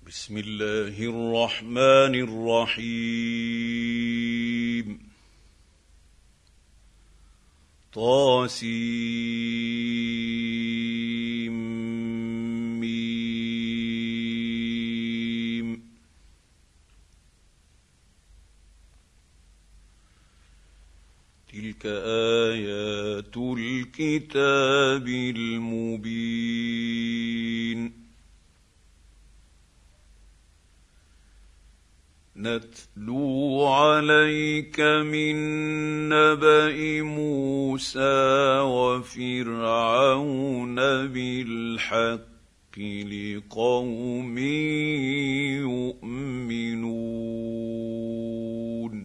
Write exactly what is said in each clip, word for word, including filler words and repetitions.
بسم الله الرحمن الرحيم طاسيم ميم تلك آيات الكتاب المبين نتلو عليك من نبأ موسى وفرعون بالحق لقوم يؤمنون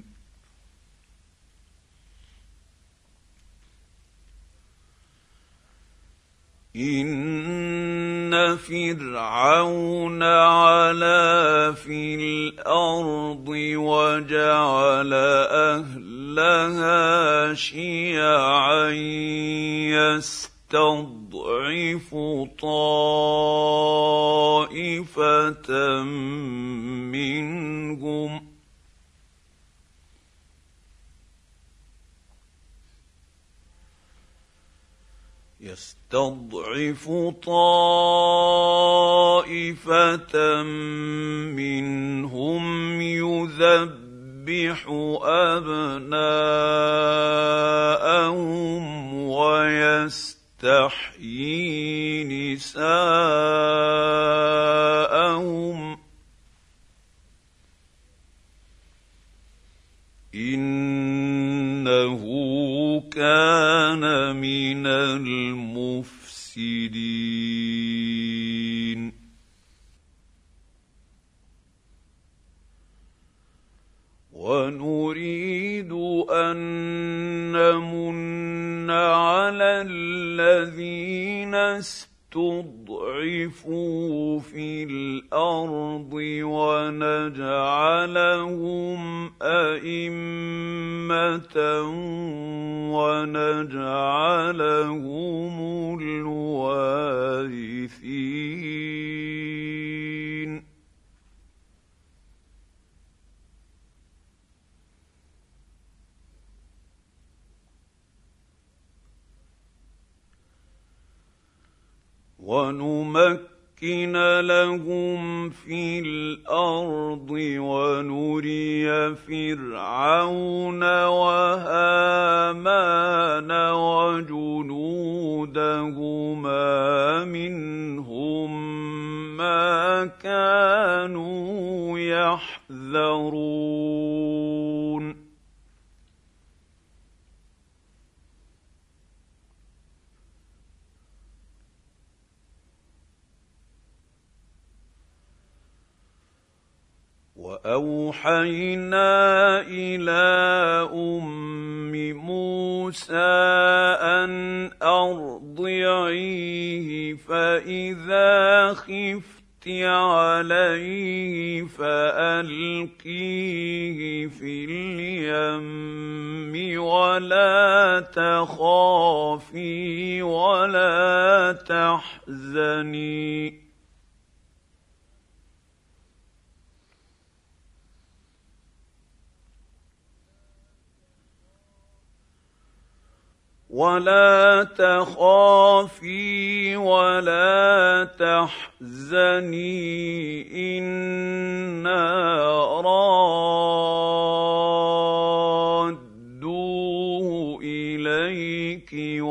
إن فرعون علا في الأرض وجعل أهلها شيعا يستضعف طائفة منهم يستضعف طائفة منهم يذبح أبناءهم ويستحيي نساءهم إنه كان من المفسدين ونريد أن نمن على الذين استضعفوا في الأرض ونجعلهم أئمة ونجعلهم الوارثين ونمكن لهم في الأرض ونري فرعون وهامان وجنودهما منهم ما كانوا يحذرون وأوحينا إلى أم موسى أن أرضعيه فإذا خفت عليه فألقيه في اليم ولا تخافي ولا تحزني ولا تخافي ولا تحزني إنا رادوه إليك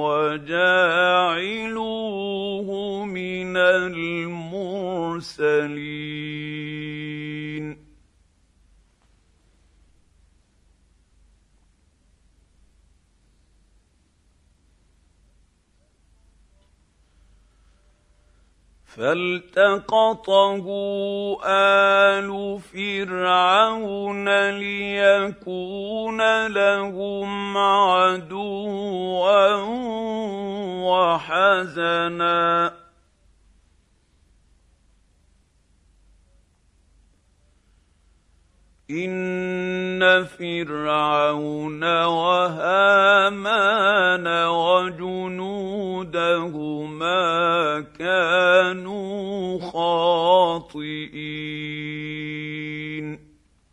وجاعلوه من المرسلين فالتقطه آل فرعون ليكون لهم عدوا وحزنا إن فرعون وهامان وجنودهما فكانوا خاطئين.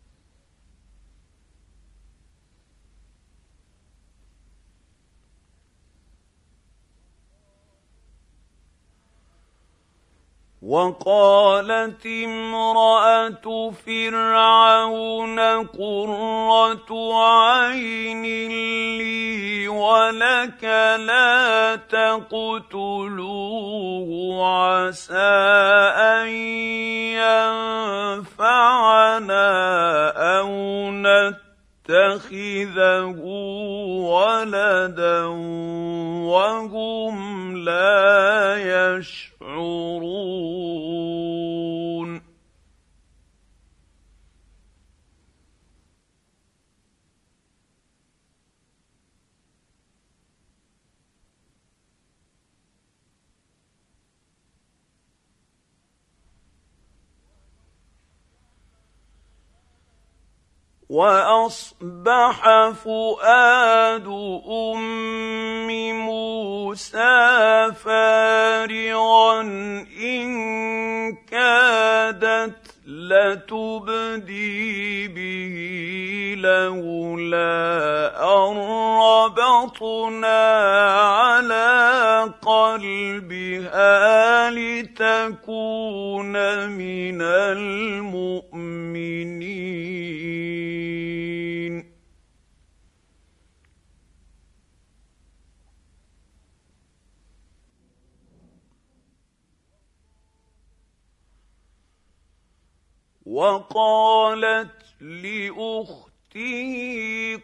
وقالت امرأة فرعون قرة عين لي ولك لا تقتلوه عسى أن ينفعنا أو نتخذه ولدا وهم لا يشعرون. وأصبح فؤاد أم موسى فارغا إن كادت لتبدي به لولا أن ربطنا على قلبها لتكون من المؤمنين. وقالت لأخته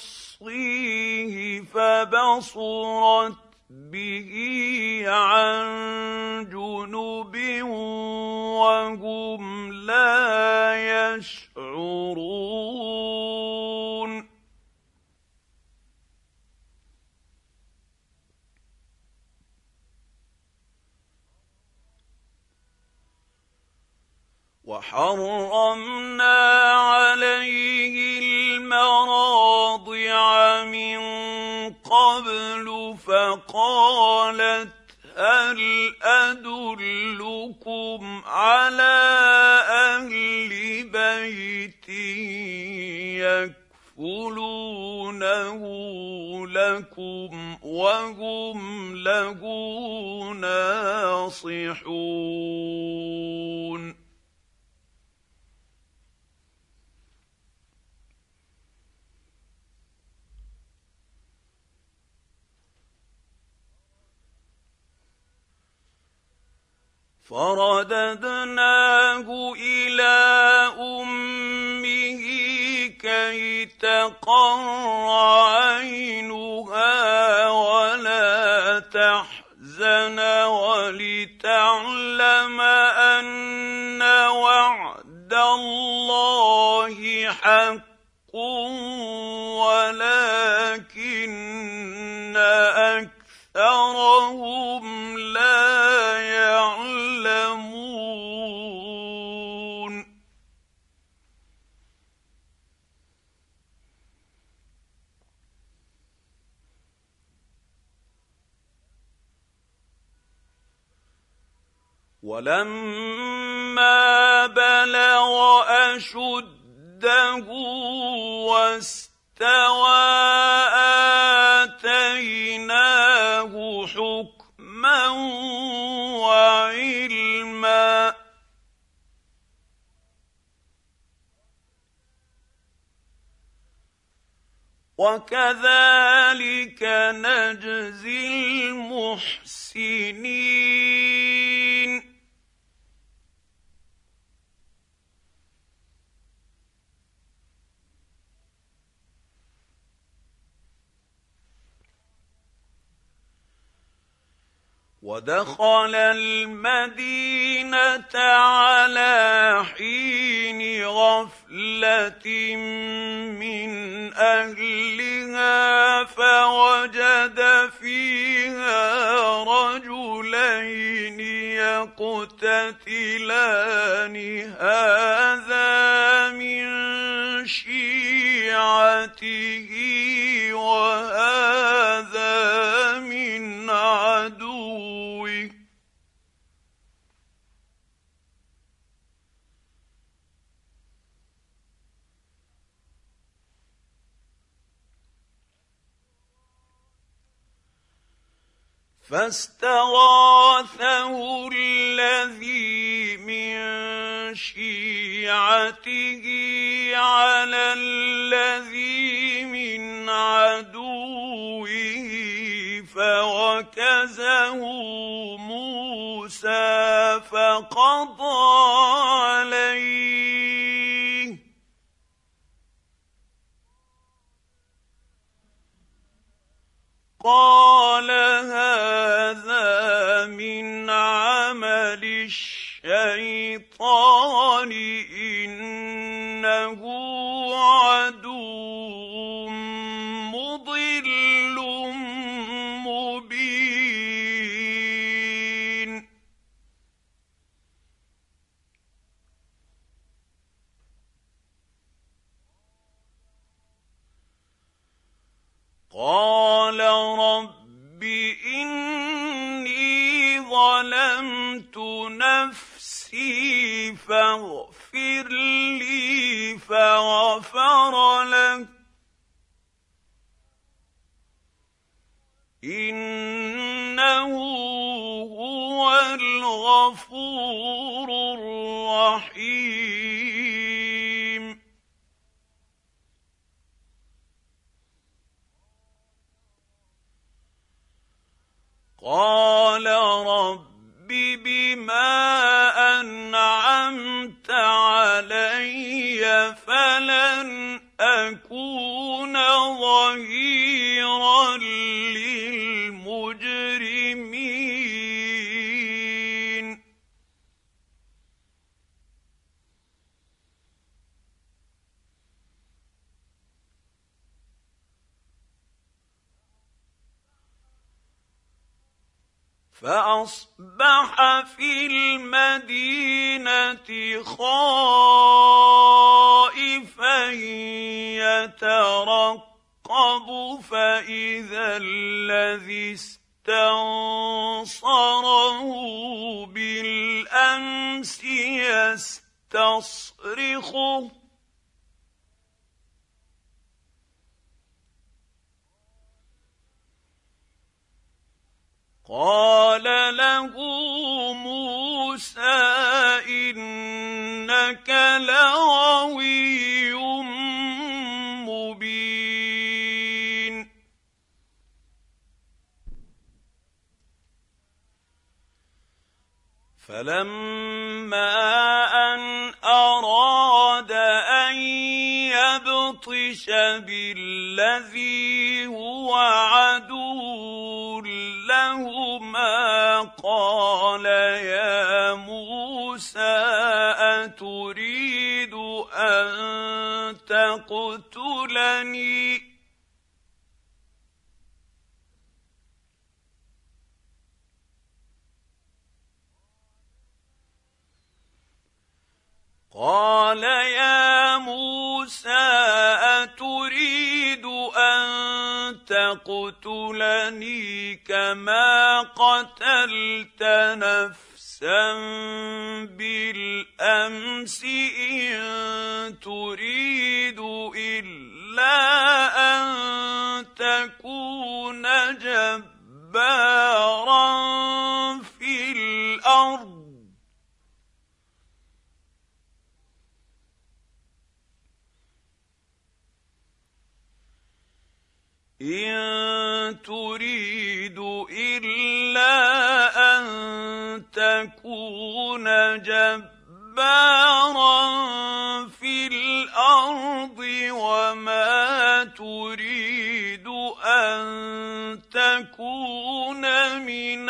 قصيه فبصرت به عن جنب وهم لا يشعرون. وحرمنا عليه المراضع من قبل فقالت هل أدلكم على أهل بيت يكفلونه لكم وهم له ناصحون. فرددناه إلى أمه كي تقر عينها ولا تحزن ولتعلم أن وعد الله حق ولكن أكثرهم لا يعلمون. ولما بلغ أشده واستوى آتيناه حكما وعلما وكذلك نجزي المحسنين. ودخل المدينة على حين غفلة من أهلها فوجد فيها رجلين يقتتلان هذا من شيعته وهذا من عدوه فاستغاثه الذي من شيعته على الذي من عدوه فوكزه موسى فقضى عليه قال هذا من عمل الشيطان إنه عدو مضل مبين. قال رب إني ظلمت نفسي فاغفر لي فغفر له إنه هو الغفور الرحيم. قال رب بما أنعمت علي فلن أكون ظهيرا للمجرمين. فأصبح في المدينة خائفا يترقب فإذا الذي استنصره بالأمس يستصرخه قال له موسى إنك لغوي مبين. فلما أن أراد أن يبطش بالذي هو عدو لهما قال يا موسى أتريد أن تقتلني قال يا موسى أتريد أن تقتلني كما قتلت نفسا بالأمس إن تريد إلا أن تكون جبارا في الأرض إن تريد إلا أن تكون جبارا في الأرض وما تريد أن تكون من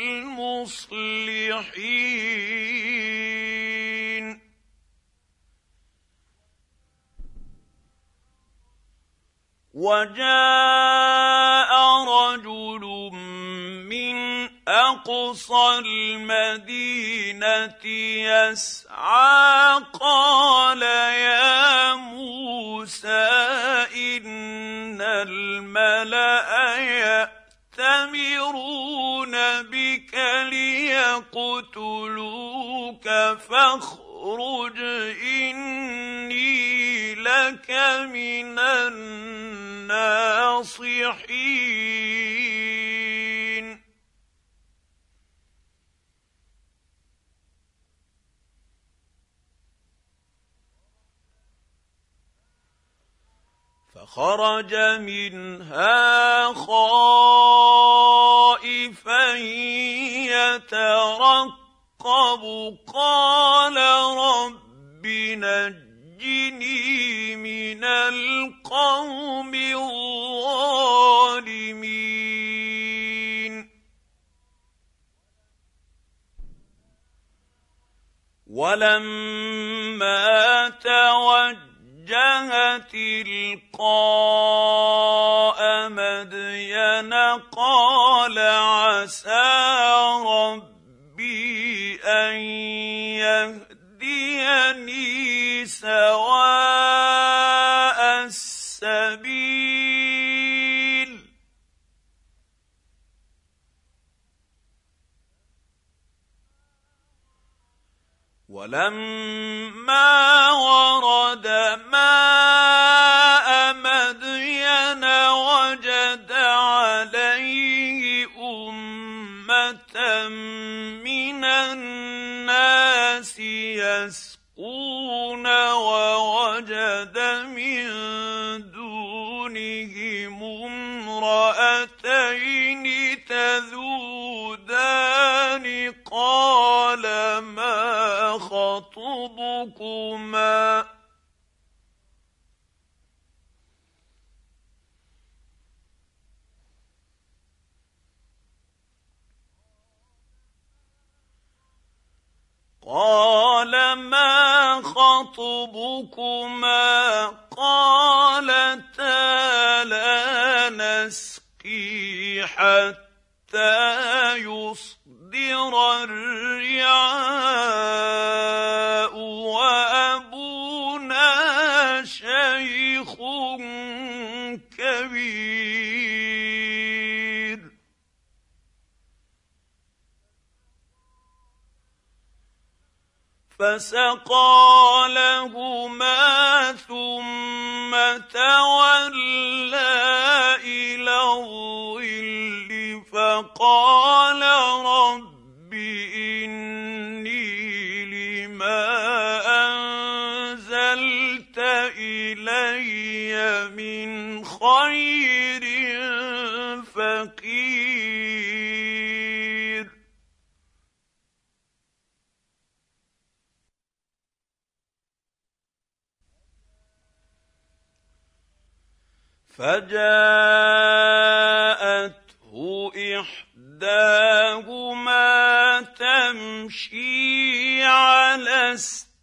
المصلحين. وجاء رجل من أقصى المدينة يسعى قال يا موسى إن الملأ يأتمرون بك ليقتلوك فاخرج إني لك من الناصحين. فخرج منها خائفا يترقب قال رب نجني من القوم الظالمين ولما توجه تلقاء مدين قال عسى ربي أن يهديني سواء السبيل ولما ورد ماء مدين وجد عليه أمة من الناس يسقون ووجد من دونهم امرأتين تذودان قال ما خطبكما قال ما خطبكما قالتا لا نسقي حتى يصدر الرعاء وأبونا شيخ كبير فسقى لهما ثم تولى إلى الظل فقال رب إني لما أنزلت إلي من خير فقير فجاءته إحداهما تمشي على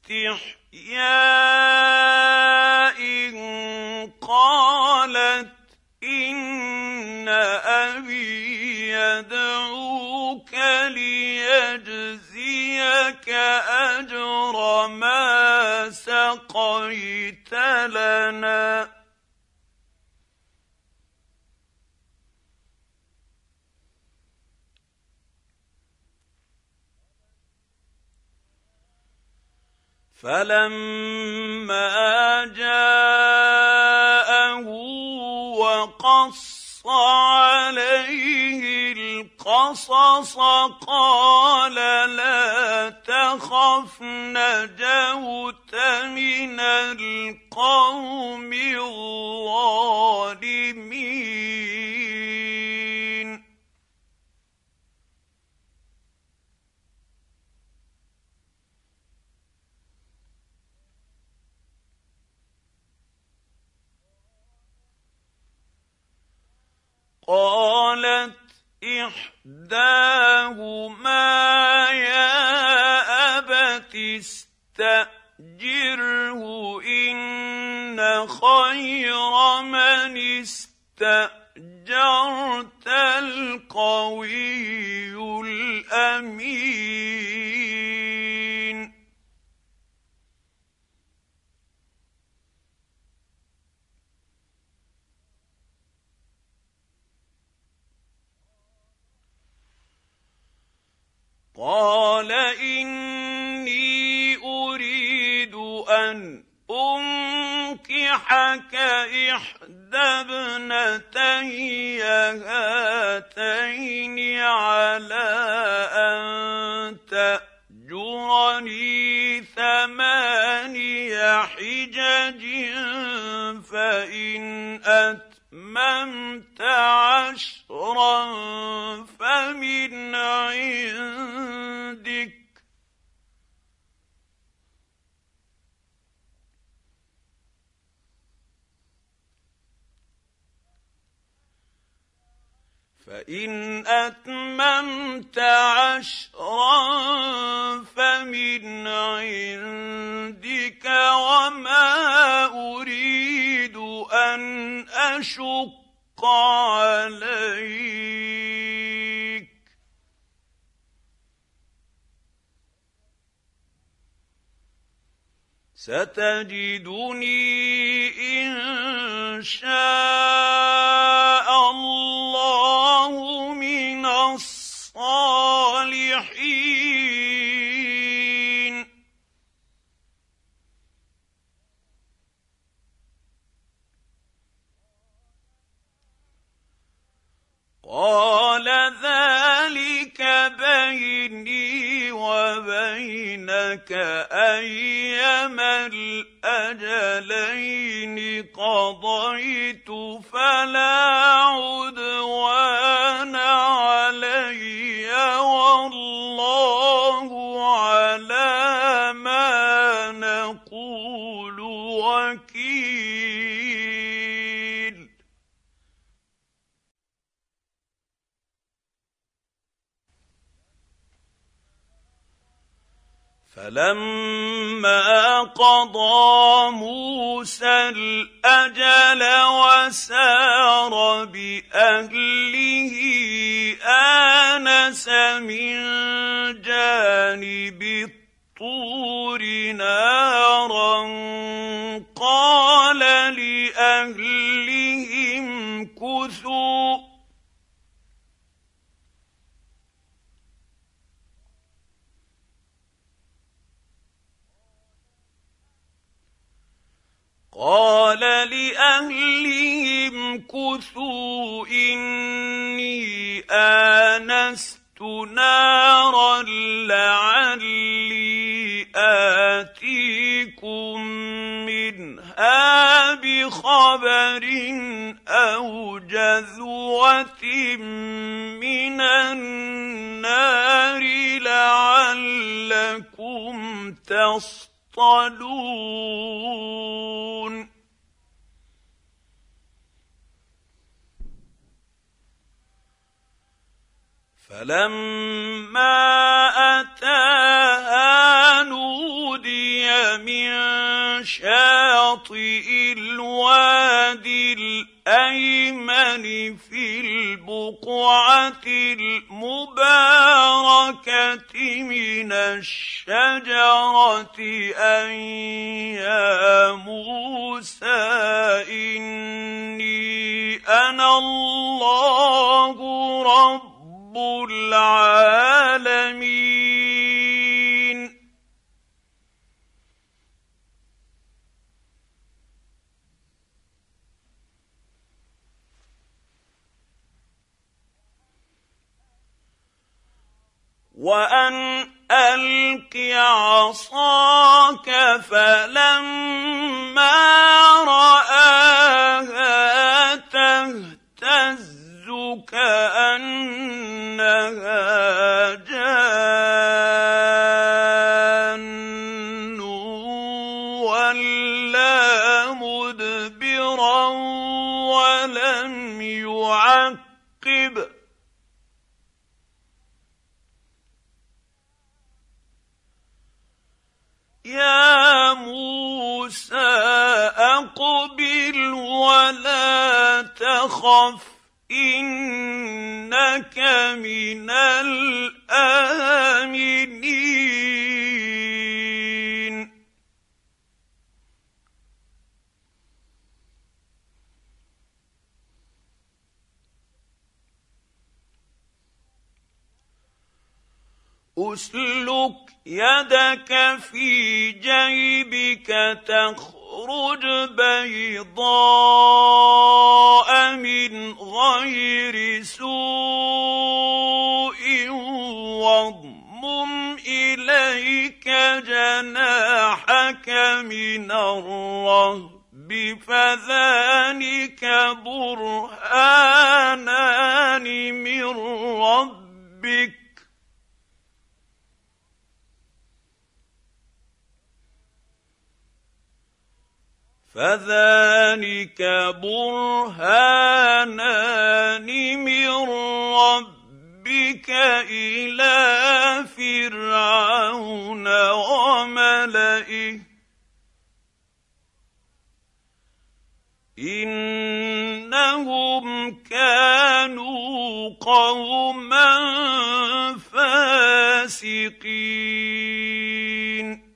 استحياء قالت إن أبي يدعوك ليجزيك أجر ما سقيت لنا فلما جاءه وقص عليه القصص قال لا تخف نجوت من القوم الظالمين قالت إحداهما يا أبت استأجره إن خير من استأجرت القوي الأمين قال إني أريد أن أنكحك إحدى ابنتي هاتين على أن تأجرني ثماني حجج فإن فإن أتممت عشرا فمن عندك وما أريد أن أشق عليك ستجدني إن شاء الله من الصالحين. قال ذلك بيني وبينك أيما الأجلين قضيت فلا عدوان علي والله على ما نقول وكيل. فلما قضى موسى الأجل وسار بأهله آنس من جانب الطور نارا قال لأهلهم كثوا قال لأهلهم كثوا إني آنست نارا لعلي آتيكم منها بخبر أو جذوة من النار لعلكم تصطلون. فلما أتاها نودي من شاطئ الوادي الأيمن في البقعة المباركة من الشجرة أن يا موسى إني أنا الله رب العالمين. وأن ألق عصاك فلما رآها تهتز كأنها جان ولا مدبرا ولم يعقب يا موسى أقبل ولا تخف إنك من الآمنين. أسلك يدك في جيبك تخرج بيضاء من غير سوء واضمم إليك جناحك من الرهب فذلك برهانان من ربك فذلك برهانان من ربك إلى فرعون وملئه إنهم كانوا قوما فاسقين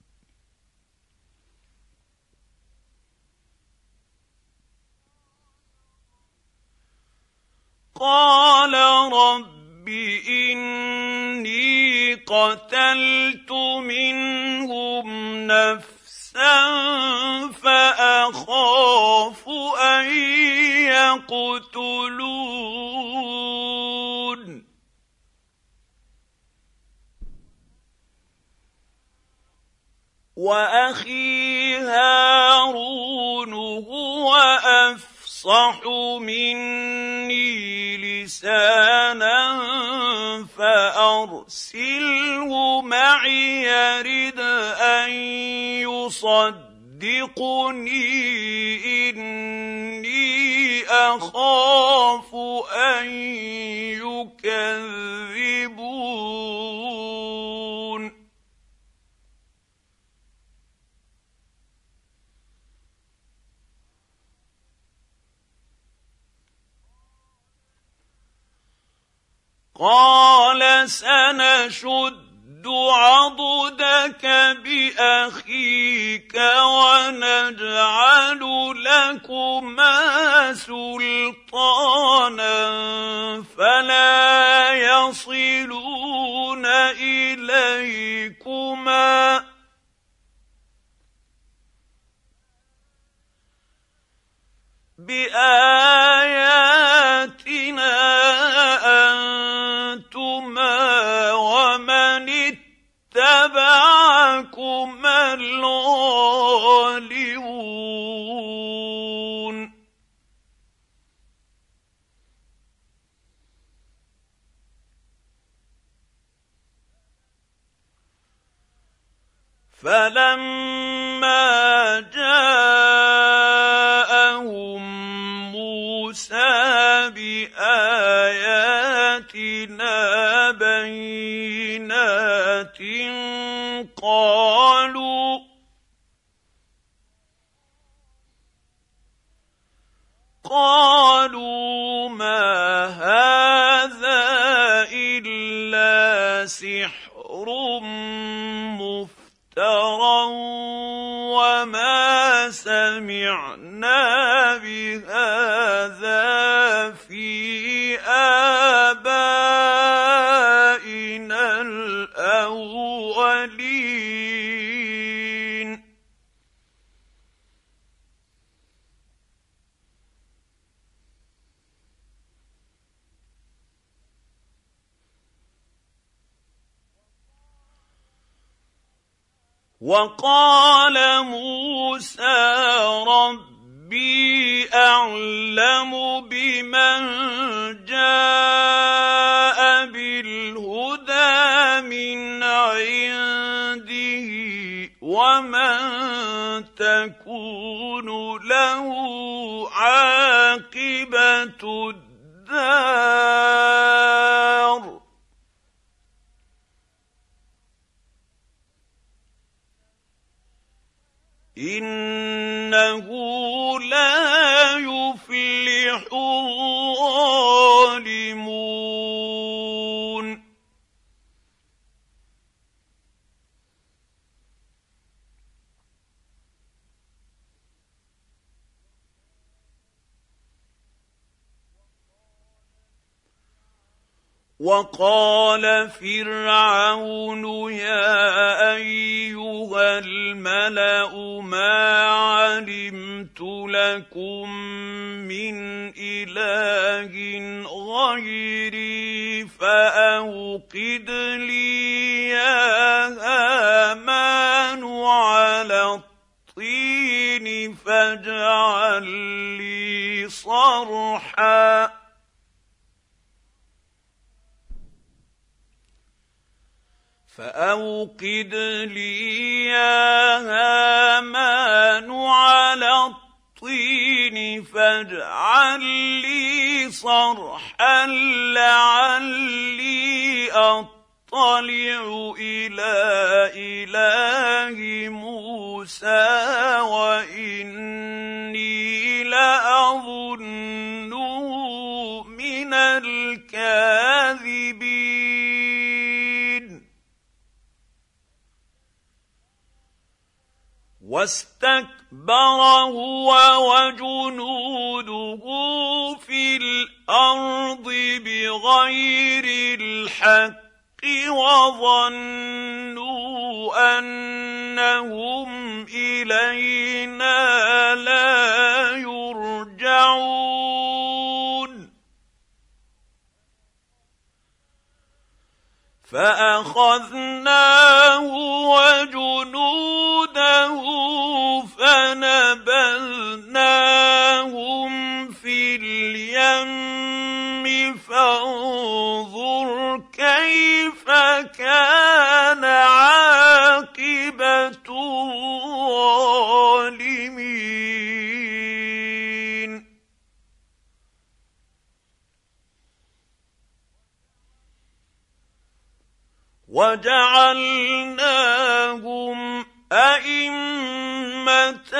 قال رب إني قتلت منهم نفسا فأخاف أن يقتلون وأخي هارون هو أفصح مني لسانا فأرسله معي يرد أن يصدقني إني أخاف أن يكذبون قال سنشد عضدك بأخيك ونجعل لكما سلطانا فلا يصلون إليكما بآياتنا أنتما ومن اتبعكما الغالبون فلما جاءهم موسى بآياتنا بينات قالوا قالوا ما هذا إلا سحر مفترى وما سمعنا بهذا في آبائنا الأولين وقال موسى ربي أعلم بمن جاء بالهدى من عنده ومن تكون له عاقبة الدار إنه لا يفلح الظالمون وقال فرعون يا أيها الملأ ما علمت لكم من إله غيري فأوقد لي يا هامان على الطين فاجعل لي صرحا فأوقد لي يا هامان على صرحا لعلي أطلع إلى إله موسى وإني لأظنه من الكاذبين واستكبر هو وجنوده في الأرض بغير الحق وظنوا أنهم إلينا لا يرجعون فأخذناه وجنوده فنبذناهم في اليم فانظر كيف كان عاقبة الظالمين وجعلناهم أئمة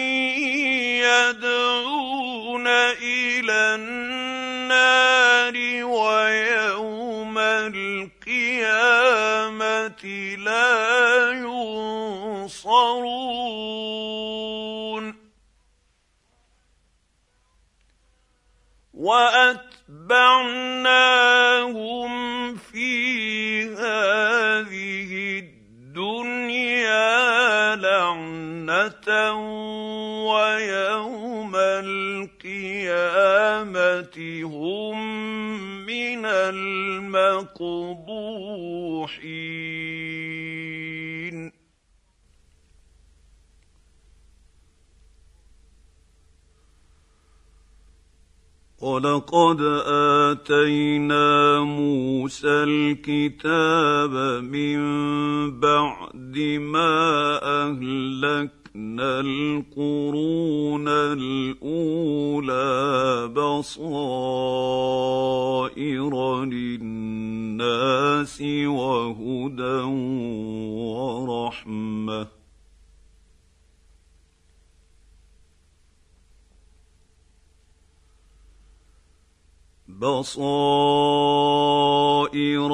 يدعون إلى النار ويوم القيامة لا ينصرون وأتبعناهم في هذه الدنيا لعنة ويوم القيامة هم من المقبوحين وَلَقَدْ آتَيْنَا مُوسَى الْكِتَابَ مِن بَعْدِ مَا أَهْلَكْنَا الْقُرُونَ الْأُولَىٰ بَصَائِرَ لِلنَّاسِ وَهُدًى وَرَحْمَةً بصائر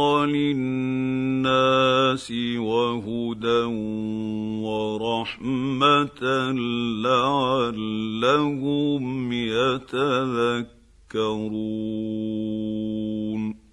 للناس وهدى ورحمة لعلهم يتذكرون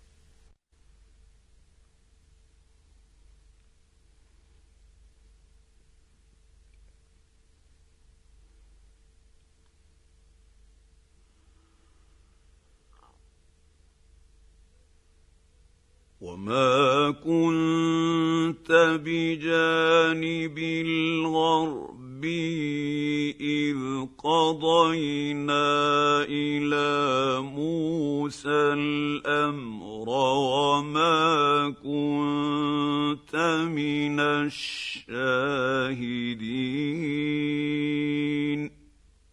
وما كنت بجانب الغرب إذ قضينا إلى موسى الأمر وما كنت من الشاهدين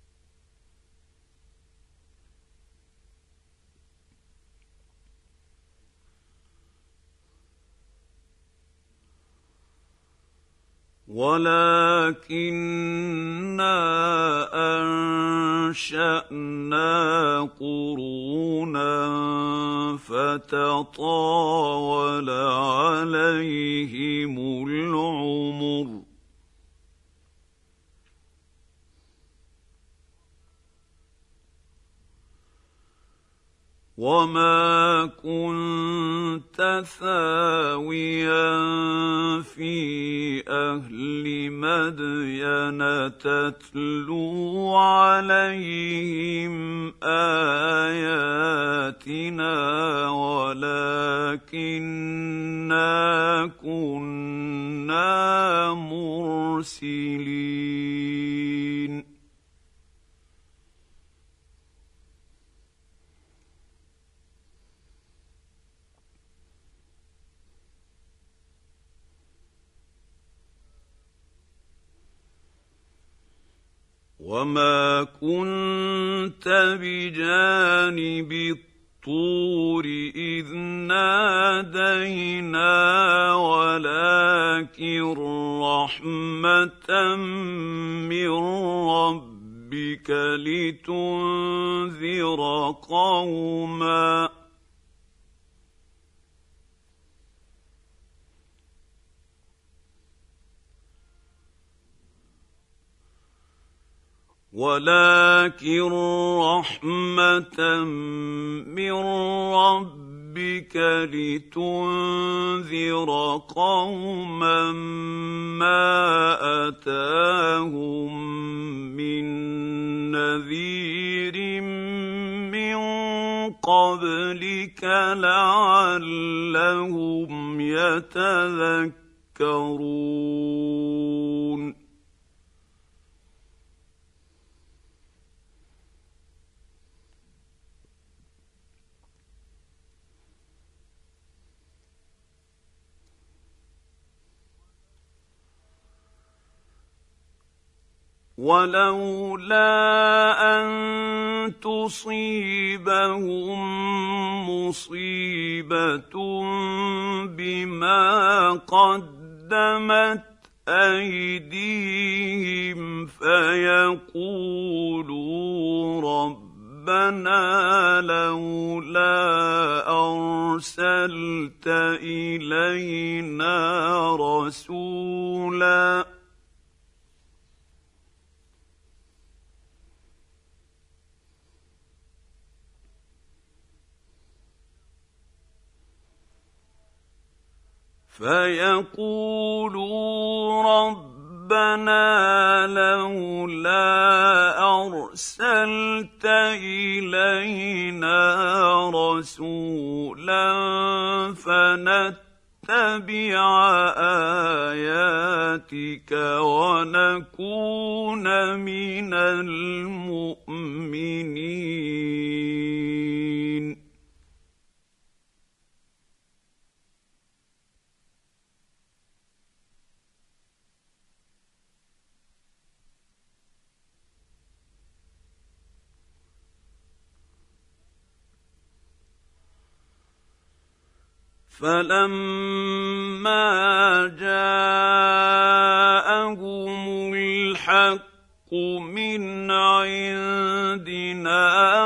ولكننا أنشأنا قرونا فتطاول عليهم العمر وما كنت ثاويا في أهل مدين تتلو عليهم آياتنا ولكننا كنا مرسلين وما كنت بجانب الطور إذ نادينا ولكن رحمة من ربك لتنذر قوما ولكن رحمة من ربك لتنذر قوما ما أتاهم من نذير من قبلك لعلهم يتذكرون ولولا أن تصيبهم مصيبة بما قدمت أيديهم فيقولوا ربنا لولا أرسلت إلينا رسولا فيقولوا ربنا لولا أرسلت إلينا رسولا فنتبع آياتك ونكون من المؤمنين فلما جاءهم الحق من عندنا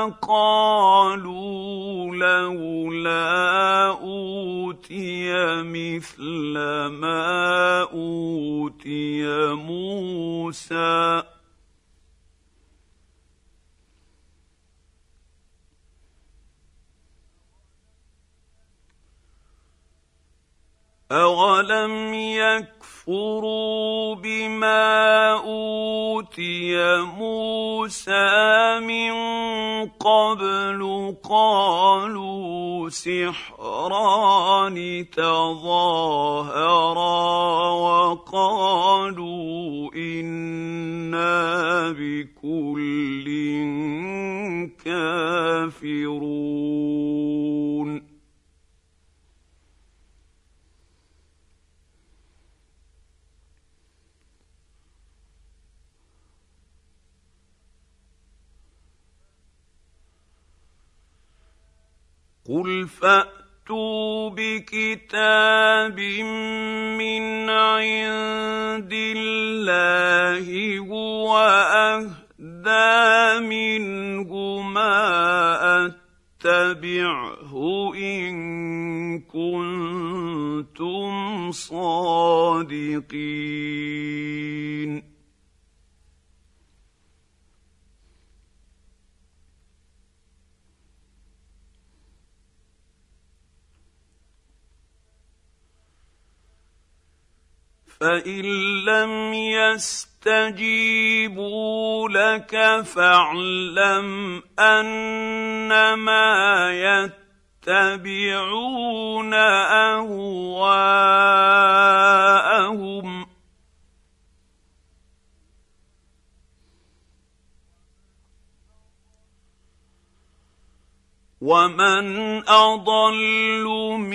قالوا لولا أوتي مثل ما أوتي موسى أولم يكفروا بما أوتي موسى من قبل قالوا سحران تظاهرا وقالوا إنا بكل كافرون قل فأتوا بكتاب من عند الله هو أهدى منهما أتبعه إن كنتم صادقين فإن لم يستجيبوا لك فاعلم أنما يتبعون أهواءهم ومن أضل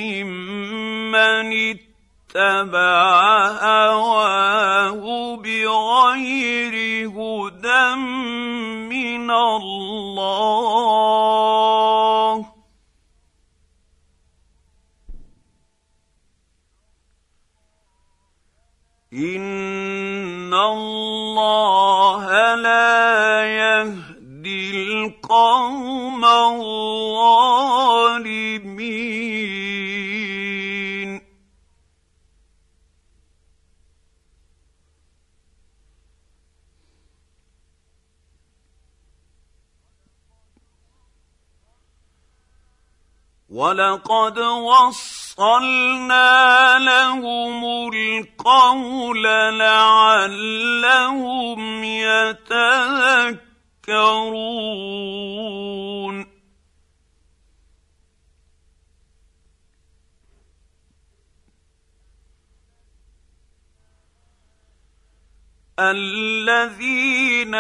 ممن اتبع هواه بغير هدى من الله إن الله لا يهدي القوم الظالمين وَلَقَدْ وَصَّلْنَا لَهُمُ الْقَوْلَ لَعَلَّهُمْ يَتَذَكَّرُونَ الَّذِينَ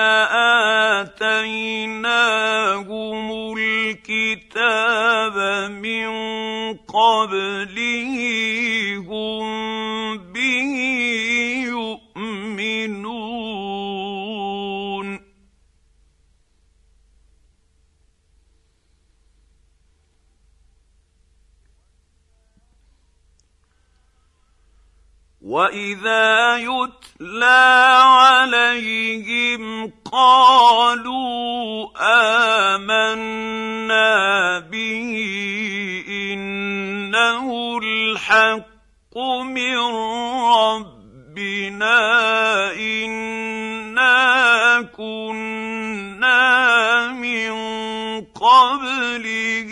آتَيْنَاهُمُ الْكِتَابَ مِن قَبْلِهِ هُم بِهِ يُؤْمِنُونَ وَإِذَا يُتْلَىٰ عَلَيْهِمْ قَالُوا آمَنَّا بِهِ إِنَّهُ الْحَقُّ مِن رَّبِّنَا إِنَّا كُنَّا مِن قَبْلِهِ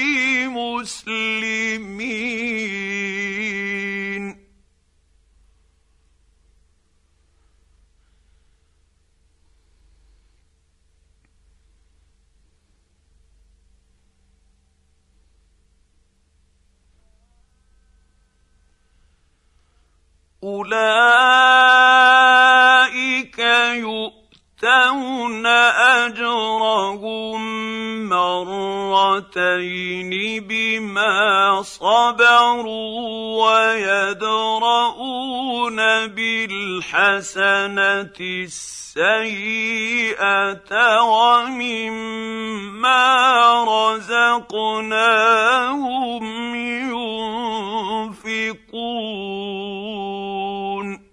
مُسْلِمِينَ أُولَٰئِكَ يُؤْتَوْنَ أَجْرَهُم مَّرَّتَيْنِ بِمَا صَبَرُوا وَيَدْرَءُونَ بِالْحَسَنَةِ السَّيِّئَةَ وَمِمَّا رَزَقْنَاهُمْ يُنفِقُونَ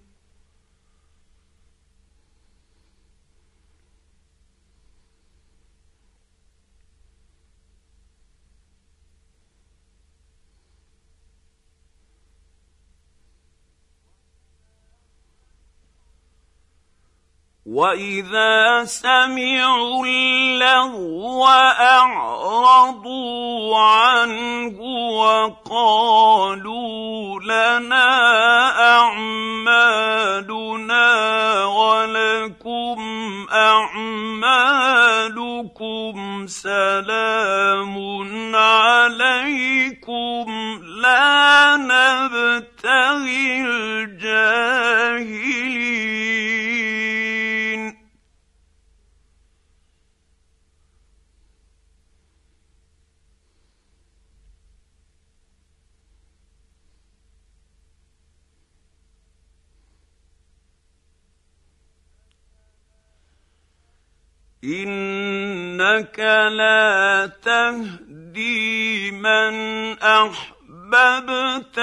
وَإِذَا سَمِعُوا اللَّغْوَ أَعْرَضُوا عَنْهُ وَقَالُوا لَنَا أَعْمَالُنَا وَلَكُمْ أَعْمَالُكُمْ سَلَامٌ عَلَيْكُمْ لَا نَبْتَغِي الْجَاهِلِينَ إِنَّكَ لَا تَهْدِي مَنْ أَحْبَبْتَ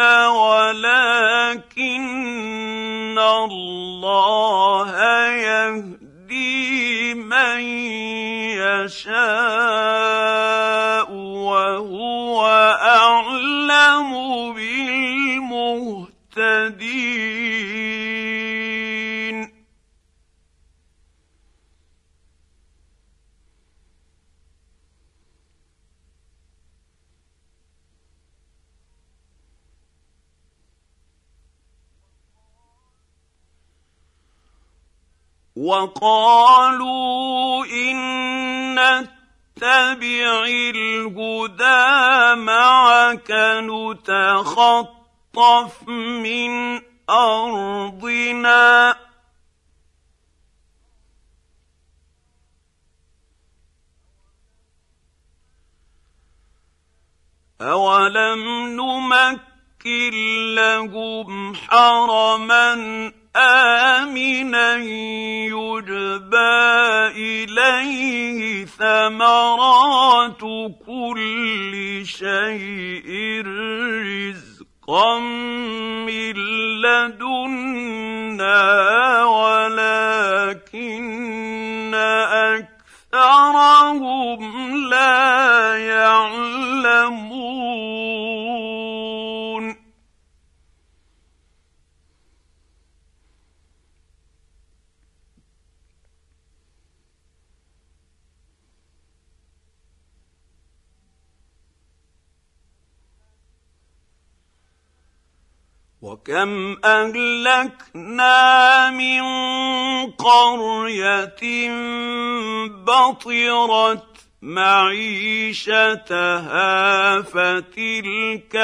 وَلَكِنَّ اللَّهَ يَهْدِي مَن يَشَاءُ وَهُوَ أَعْلَمُ بِالْمُهْتَدِينَ وَقَالُوا إِن نَّتَّبِعِ الْهُدَىٰ مَعَكَ نُتَخَطَّفْ مِنْ أَرْضِنَا ۚ أَوَلَمْ نُمَكِّن لَّهُمْ حَرَمًا آمِنًا يُجْبَىٰ ثمرات كل شيء رزقا من لدنا ولكن أكثرهم لا يعلمون. وكم أهلكنا من قرية بطرت معيشتها فتلك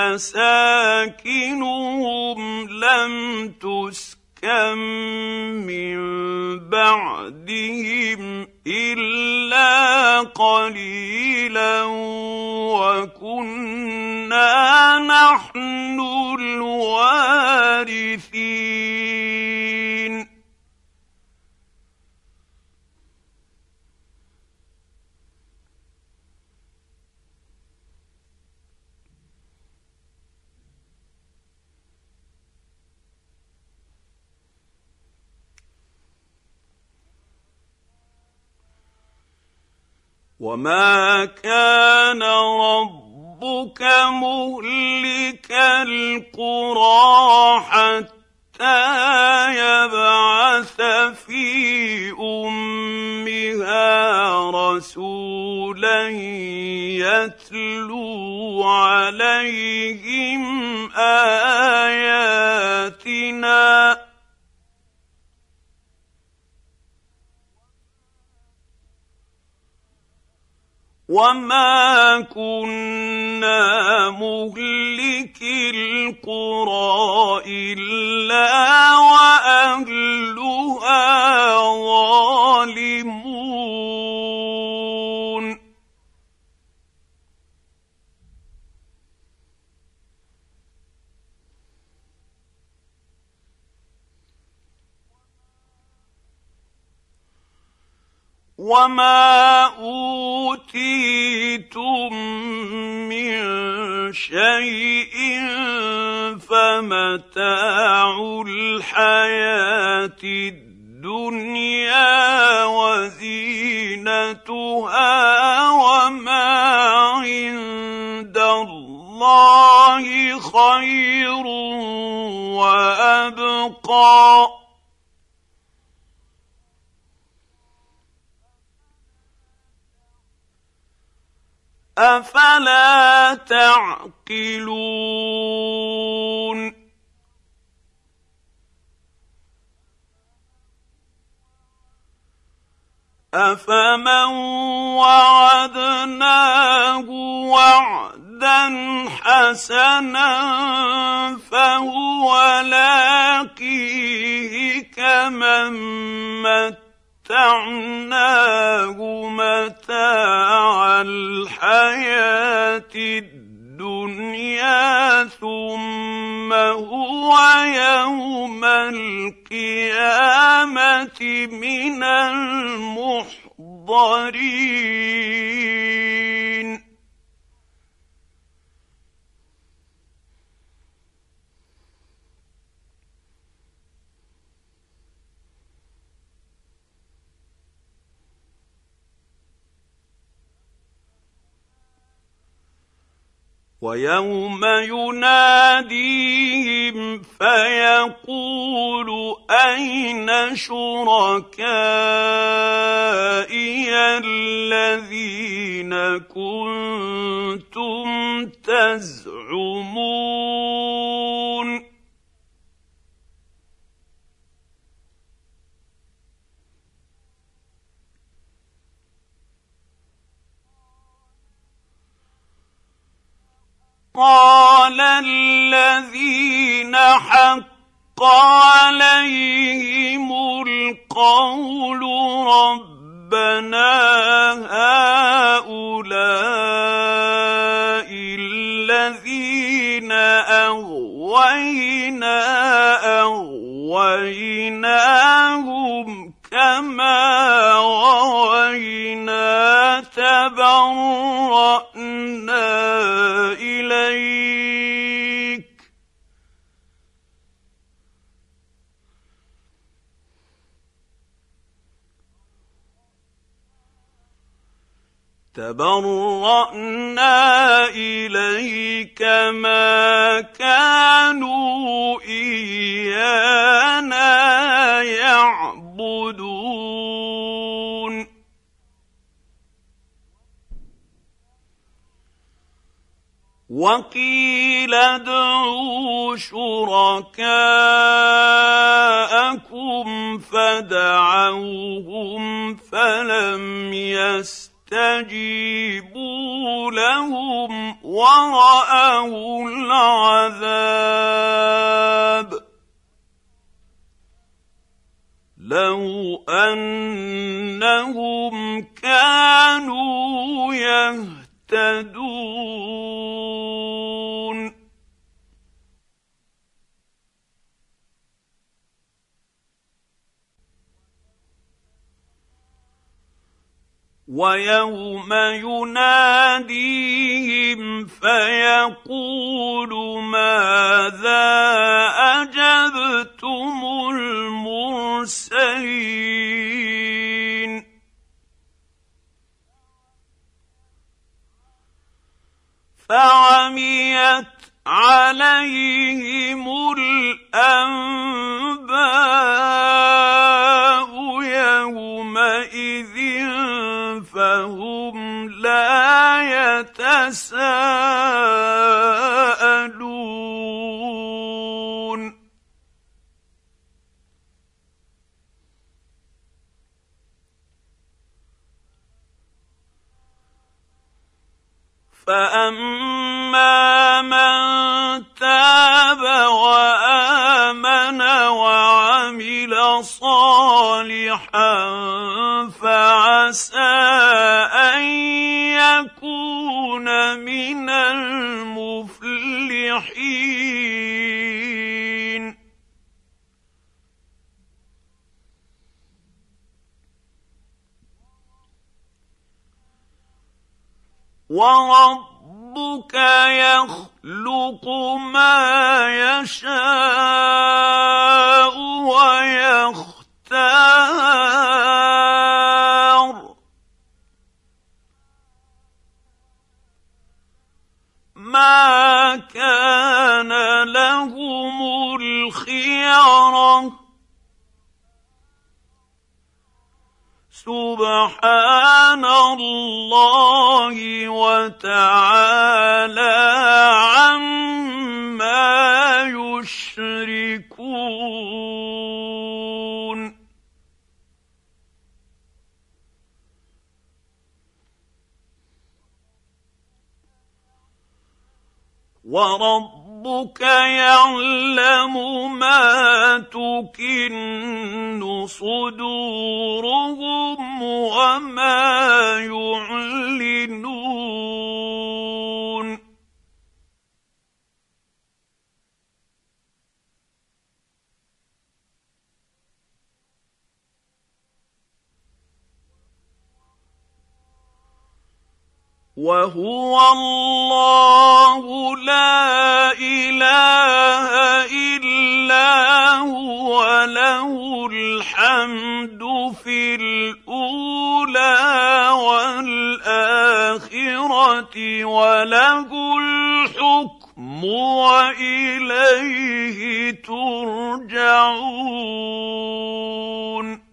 مساكنهم لم تسكن من بعدهم إلا قليلا وكنا نحن الوارثين. وما كان ربك مهلك القرى حتى يبعث في أمها رسولا يتلو عليهم آياتنا وما كنا مهلكي القرى إلا وأهلها ظالمون. وما أوتيتم من شيء فمتاع الحياة الدنيا وزينتها وما عند الله خير وأبقى أفلا تعقلون. أفمن وعدناه وعدا حسنا فهو لاقيه كمن متعناه متاع الحياة الدنيا ثم هو يوم القيامة من المحضرين. ويوم يناديهم فيقول أين شركائي الذين كنتم تزعمون قال الذين حق عليهم القول ربنا هؤلاء الذين أغوينا أغويناهم كما غوينا تبرأنا إليك ما كانوا إيانا يعبدون وقيل ادعوا شركاءكم فدعوهم فلم يستجيبوا لهم ورأوا العذاب لو أنهم كانوا يهتدون ويوم يناديهم فيقول ماذا أجبتم المرسلين فعميت عليهم الأنباء يومئذ فهم لا يتساءلون فأما من تاب وآمن وعمل صالحا فعسى أن يكون من المفلحين وربك يخلق ما يشاء ويختار ما كان لهم الخيرة سبحان الله وتعالى عما يشركون وربك يعلم ما تكن صدورهم وما يعلنون وهو الله لا إله إلا هو له الحمد في الأولى والآخرة وله الحكم وإليه ترجعون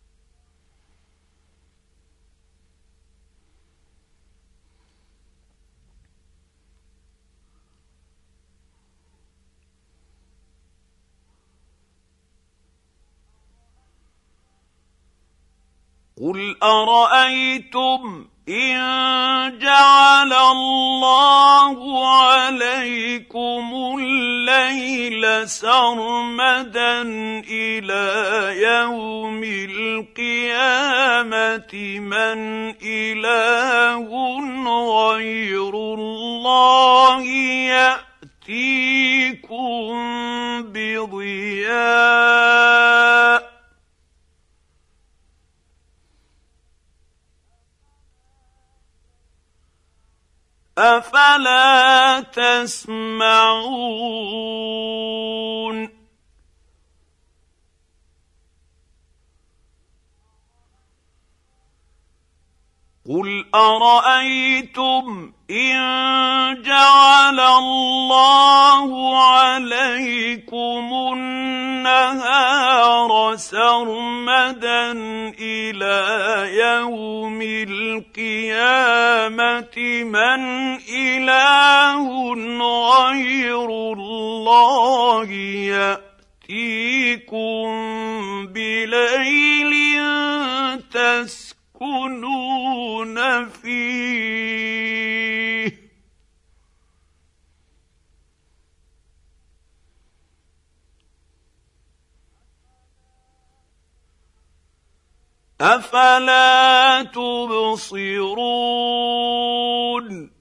قل أرأيتم إن جعل الله عليكم الليل سرمدا إلى يوم القيامة من إله غير الله يأتيكم بضياء أفلا تسمعون قل أرأيتم إن جعل الله عليكم النهار سرمدا إلى يوم القيامة من إله غير الله يأتيكم بليل تسكنون فيه أفلا تبصرون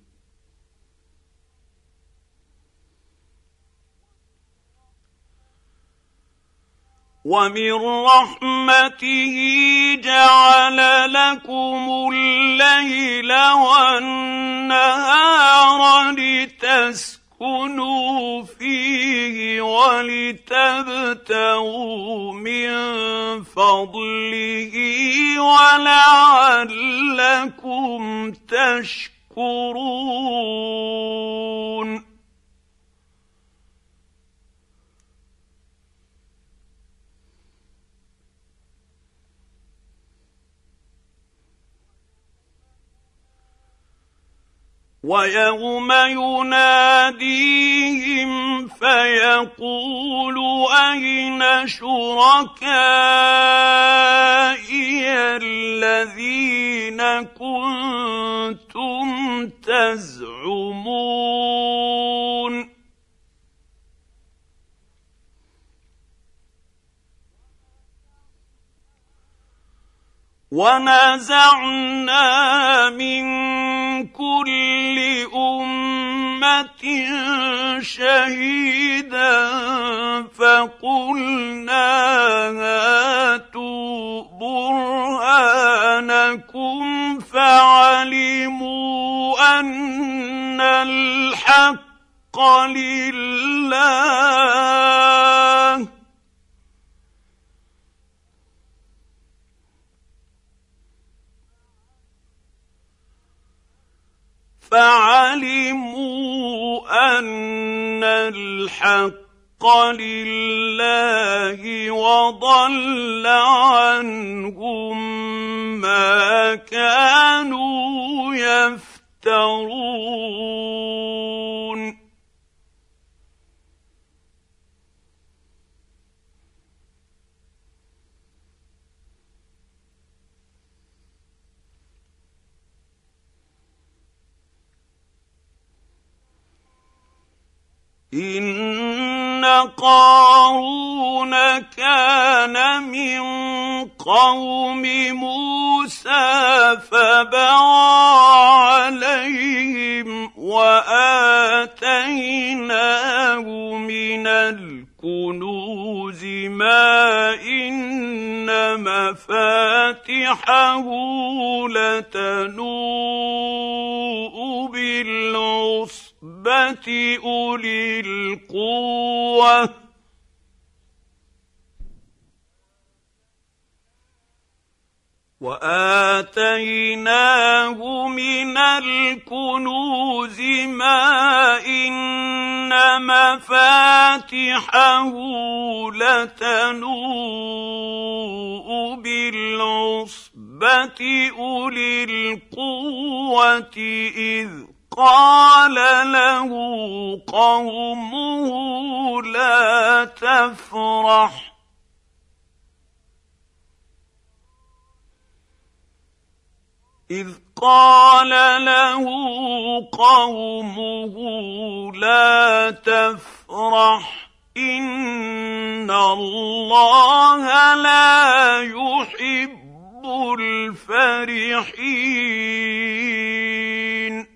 ومن رحمته جعل لكم الليل والنهار لتسكنوا فيه ولتبتغوا من فضله ولعلكم تشكرون ويوم يناديهم فيقول أين شركائي الذين كنتم تزعمون ونزعنا من كل أمة شهيدا فقلنا هاتوا برهانكم فعلموا أن الحق لله فعلموا أن الحق لله وضل عنهم ما كانوا يفترون إن قارون كان من قوم موسى فبغى عليهم وآتيناه من الكنوز ما إن مفاتحه لتنوء بالعصبة أولي القوة وآتيناه من الكنوز ما إن مفاتحه لتنوء بالعصبة أولي القوة إذ قال له قومه لا تفرح إذ قال له قومه لا تفرح إن الله لا يحب الفرحين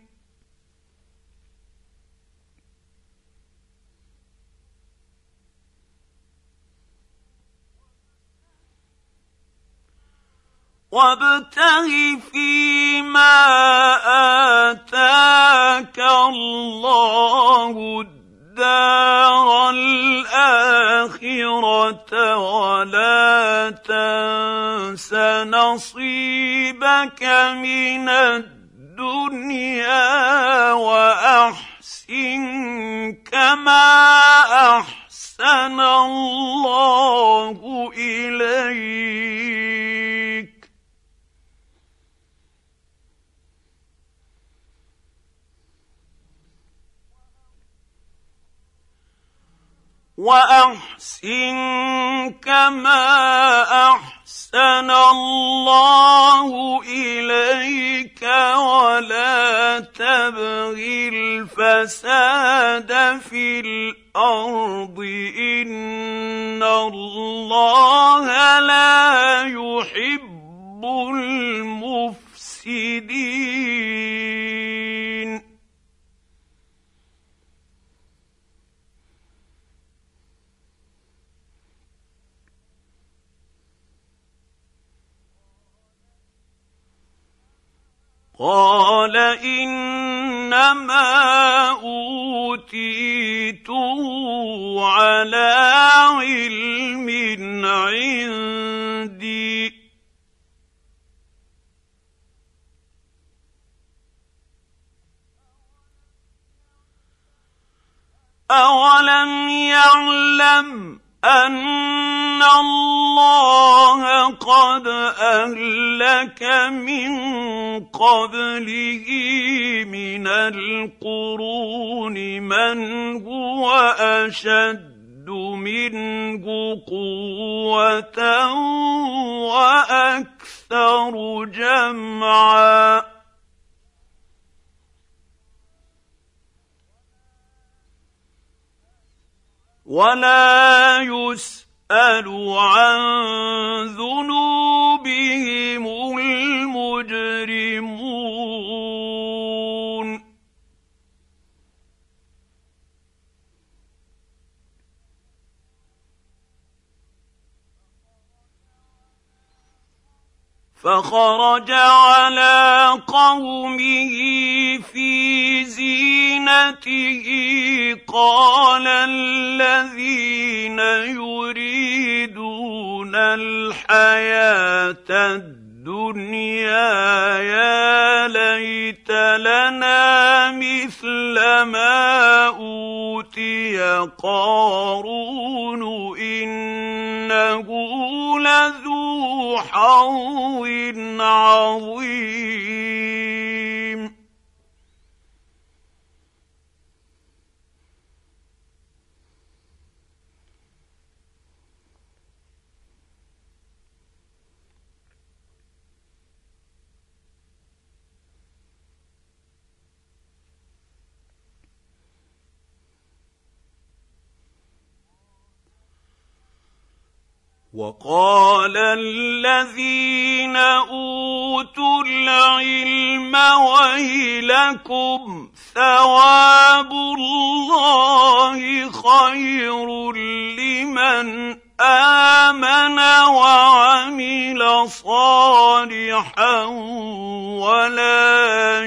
وابتغ فيما آتاك الله الدار الآخرة الآخرة ولا تنس نصيبك من الدنيا وأحسن كما أحسن الله إليك وأحسن كما أحسن الله إليك ولا تبغ الفساد في الأرض إن الله لا يحب المفسدين قال إنما أوتيته على علم عندي أولم يعلم أن الله قد أهلك من قبله من القرون من هو أشد منه قوة وأكثر جمعا ولا يسأل عن ذنوبهم المجرمون فخرج على قومه في زينته قال الذين يريدون الحياة الدنيا يا ليت لنا مثل ما أوتي قارون إنه لذو حظ عظيم وقال الذين أوتوا العلم ويلكم ثواب الله خير لمن آمن وعمل صالحا ولا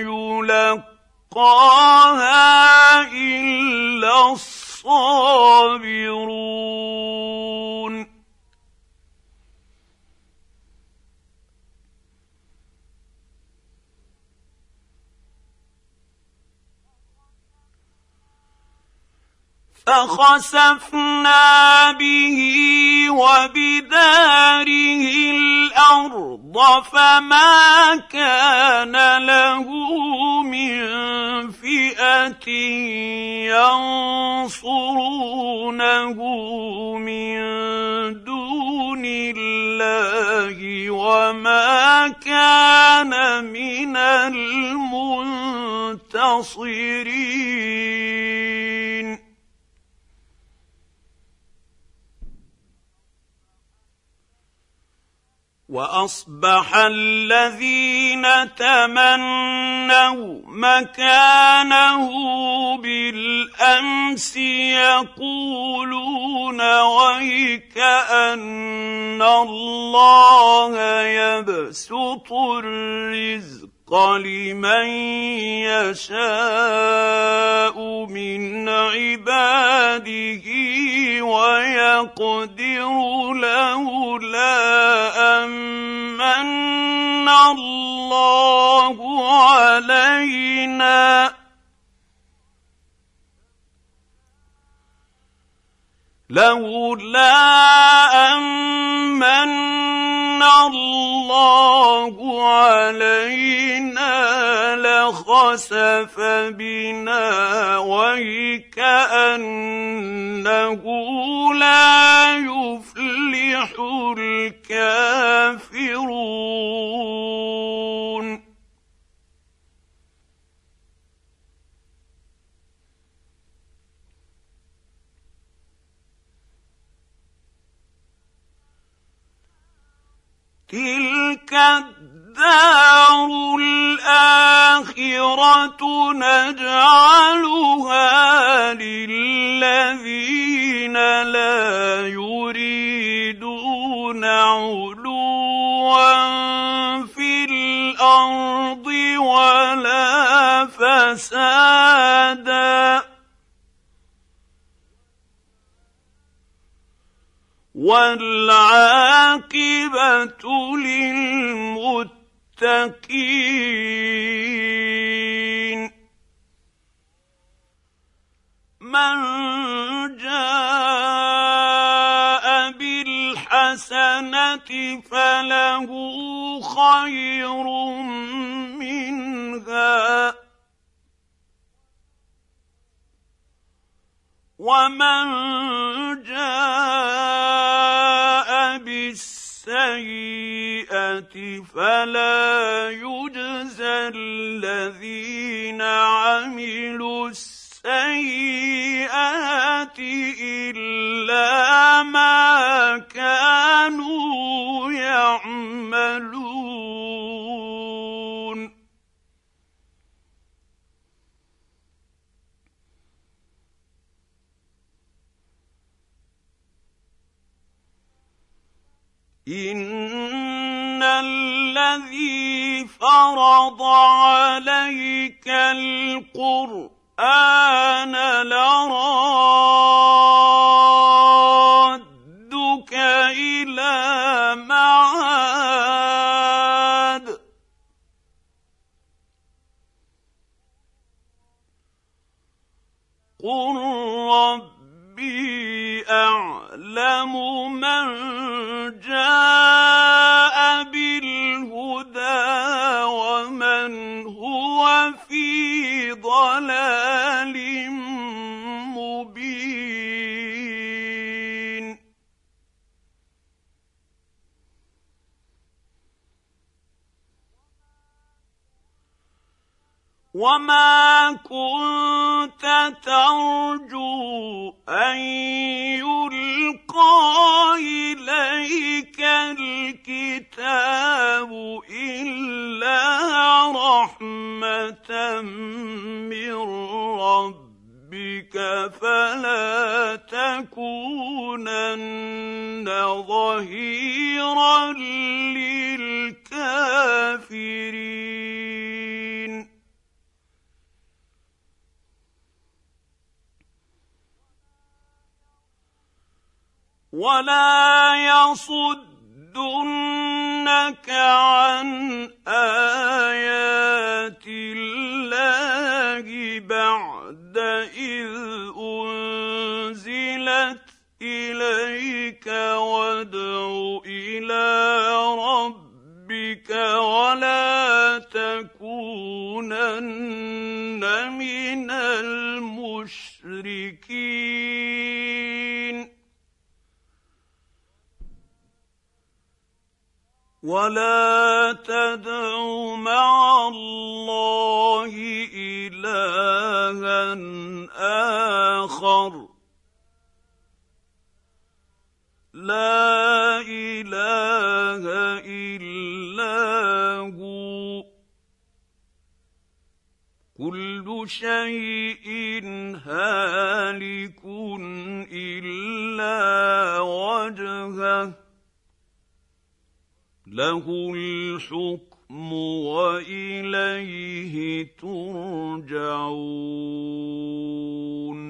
يلقاها إلا الصابرون فخسفنا به وبداره الأرض فما كان له من فئة ينصرونه من دون الله وما كان من المنتصرين وأصبح الذين تمنوا مكانه بالأمس يقولون ويكأن الله يبسط الرزق لمن يشاء من عباده ويقدر لولا أمن الله علينا لولا أمن الله علينا لخسف بنا وكأنه لا يفلح الكافرون تلك الدار الآخرة نجعلها للذين لا يريدون علوا في الأرض ولا فسادا والعاقبة للمتقين من جاء بالحسنة فله خير منها ومن جاء بالسيئة فلا يجزى الذين عملوا السيئات إلا ما كانوا يعملون إن الذي فرض عليك القرآن لرادك إلى معاد قل ربي أعلم من جاء بالهدى ومن هو في ضلال مبين وما كنت ترجو أن يلقى إليك الكتاب إلا رحمة من ربك فلا تكونن ظهيرا للكافرين ولا يصدنك عن آيات الله بعد إذ أنزلت إليك وادع إلى ربك ولا تكونن من المشركين ولا تدع مع الله إلها آخر لا إله إلا هو كل شيء هالك إلا وجهه له الحكم واليه ترجعون